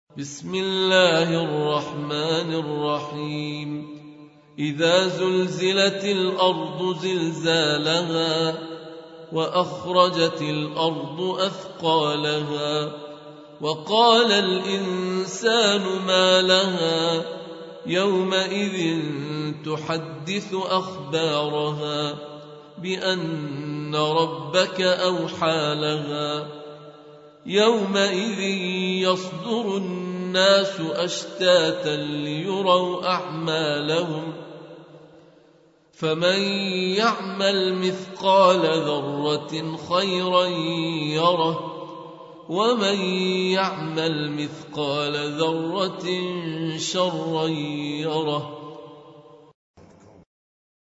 بسم الله الرحمن الرحيم إذا زلزلت الأرض زلزالها وأخرجت الأرض أثقالها وقال الإنسان ما لها يومئذ تحدث أخبارها بأن ربك أوحى لها يومئذ يصدر الناس أشتاتا ليروا أعمالهم فمن يعمل مثقال ذرة خيرا يره ومن يعمل مثقال ذرة شرا يره